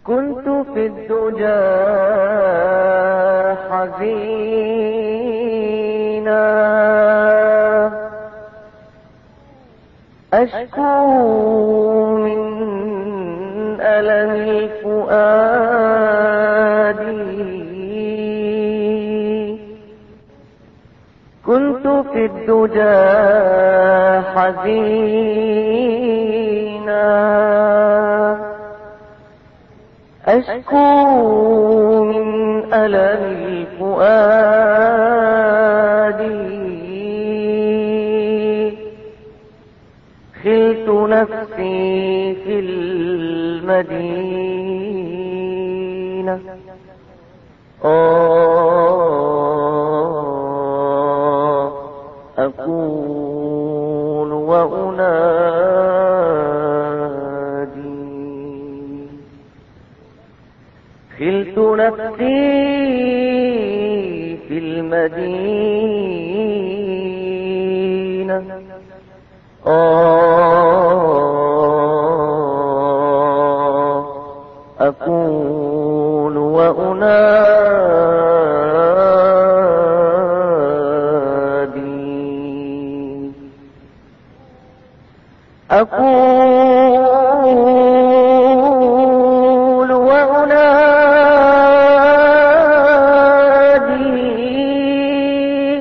كنت في الدجى حزينا أشكو من ألم الفؤاد. كنت في الدجى حزينا أشكو من ألم الفؤاد. خلت نفسي في المدينة أقول وأنادي. خلت نفسي في المدينة أقول وأنادي. أقول وأنادي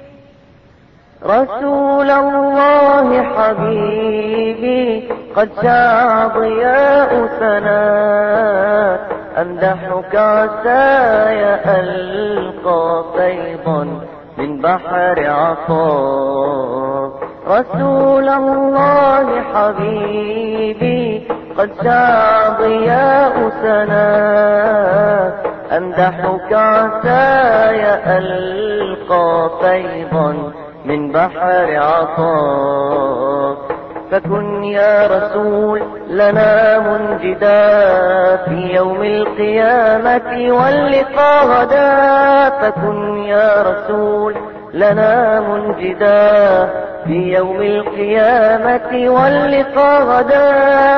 رسول الله حبيبي قد شاع ضياء سناك. أمدحك عساي ألقى فيضا من بحر عطاك. رسول الله حبيبي قد شاع ضياء سناك. أمدحك عساي ألقى فيضا من بحر عطاك. فكن يا رسول لنا منجدا في يوم القيامة واللقاء غدا. فكن يا رسول لنا منجدا في يوم القيامة واللقاء غدا.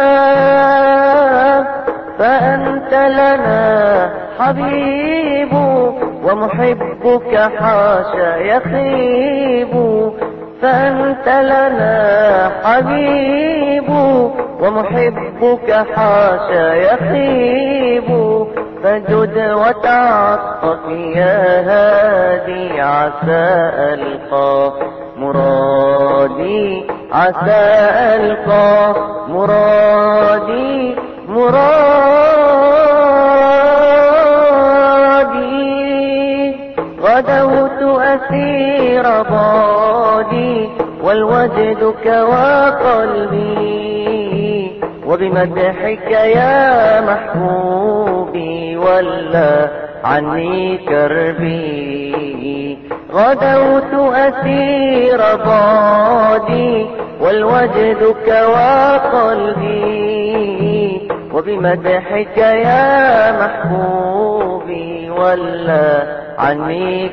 فأنت لنا حبيب ومحبك حاشا يخيب. فأنت لنا حبيب ومحبك حاشا يخيب. فجد وتعطف يا هادي عسى ألقى مرادي. عسى ألقى مرادي غدوت أسير ضادي والوجد كوى قلبي. وبمدحك يا محبوبي ولا عني كربي. غدوت أسير ضادي والوجد كوى قلبي. وبمدحك يا محبوبي ولا عني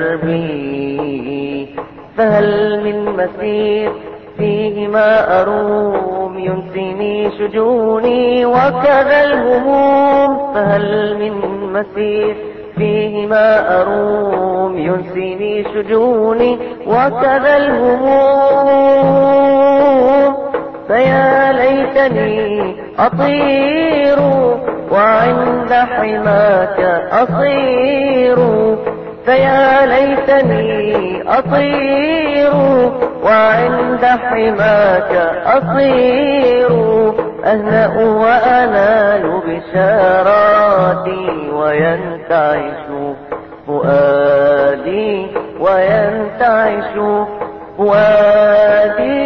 كربي. فهل من مسير فيه ما أروم ينسيني شجوني وكذا الهموم. فهل من مسير فيه ما أروم ينسيني شجوني وكذا الهموم. فيا ليتني أطير وعند حماك أصير. فيا ليتني أطير وعند حماك أصير. أهنأ وأنال بشاراتي وينتعش فؤادي. وينتعش فؤادي.